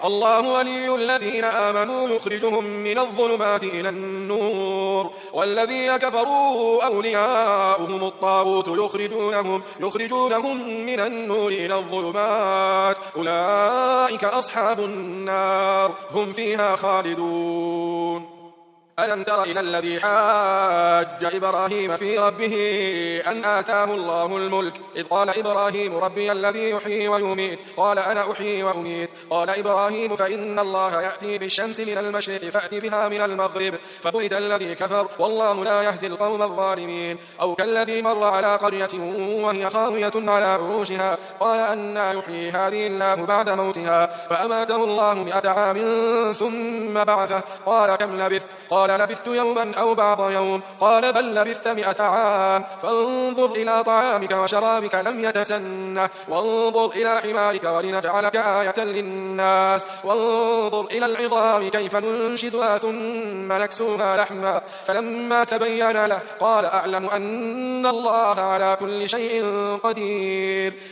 الله ولي الذين آمنوا يخرجهم من الظلمات إلى النور والذين كفروا أولياؤهم الطاغوت يخرجونهم من النور إلى الظلمات أولئك أصحاب النار هم فيها خالدون. ألم تر إلى الذي حاج إبراهيم في ربه أن آتاه الله الملك إذ قال إبراهيم ربي الذي يحيي ويميت قال أنا أحيي وأميت قال إبراهيم فإن الله يأتي بالشمس من المشرق فأت بها من المغرب فبهت الذي كفر والله لا يهدي القوم الظالمين. أو كالذي مر على قرية وهي خاوية على عروشها قال أنى يحيي هذه الله بعد موتها فأماته الله 100 عام ثم بعثه قال كم لبثت قال لبثت يوما أو بعض يوم قال بل لبثت 100 عام فانظر إلى طعامك وشرابك لم يتسنه وانظر إلى حمارك ولنجعلك آية للناس وانظر إلى العظام كيف ننشزها ثم نكسوها لحما فلما تبين له قال أعلم أن الله على كل شيء قدير.